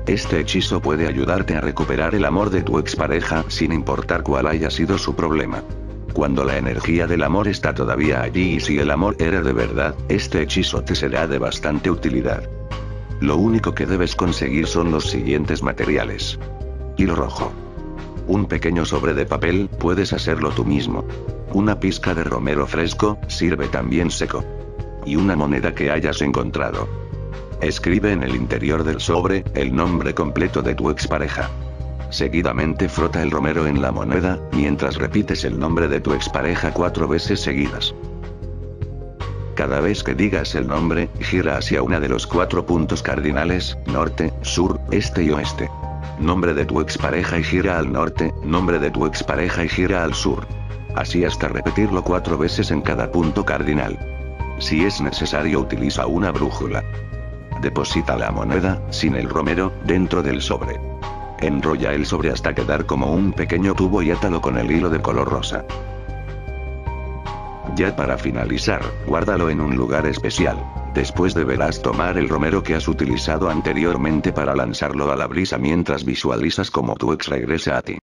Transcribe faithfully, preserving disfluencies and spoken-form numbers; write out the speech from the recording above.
Este hechizo puede ayudarte a recuperar el amor de tu expareja sin importar cuál haya sido su problema. Cuando la energía del amor está todavía allí y si el amor era de verdad, este hechizo te será de bastante utilidad. Lo único que debes conseguir son los siguientes materiales. Hilo rojo. Un pequeño sobre de papel, puedes hacerlo tú mismo. Una pizca de romero fresco, sirve también seco. Y una moneda que hayas encontrado. Escribe en el interior del sobre, el nombre completo de tu expareja. Seguidamente frota el romero en la moneda, mientras repites el nombre de tu expareja cuatro veces seguidas. Cada vez que digas el nombre, gira hacia una de los cuatro puntos cardinales, norte, sur, este y oeste. Nombre de tu expareja y gira al norte, nombre de tu expareja y gira al sur. Así hasta repetirlo cuatro veces en cada punto cardinal. Si es necesario, utiliza una brújula. Deposita la moneda, sin el romero, dentro del sobre. Enrolla el sobre hasta quedar como un pequeño tubo y átalo con el hilo de color rosa. Ya para finalizar, guárdalo en un lugar especial. Después deberás tomar el romero que has utilizado anteriormente para lanzarlo a la brisa mientras visualizas como tu ex regresa a ti.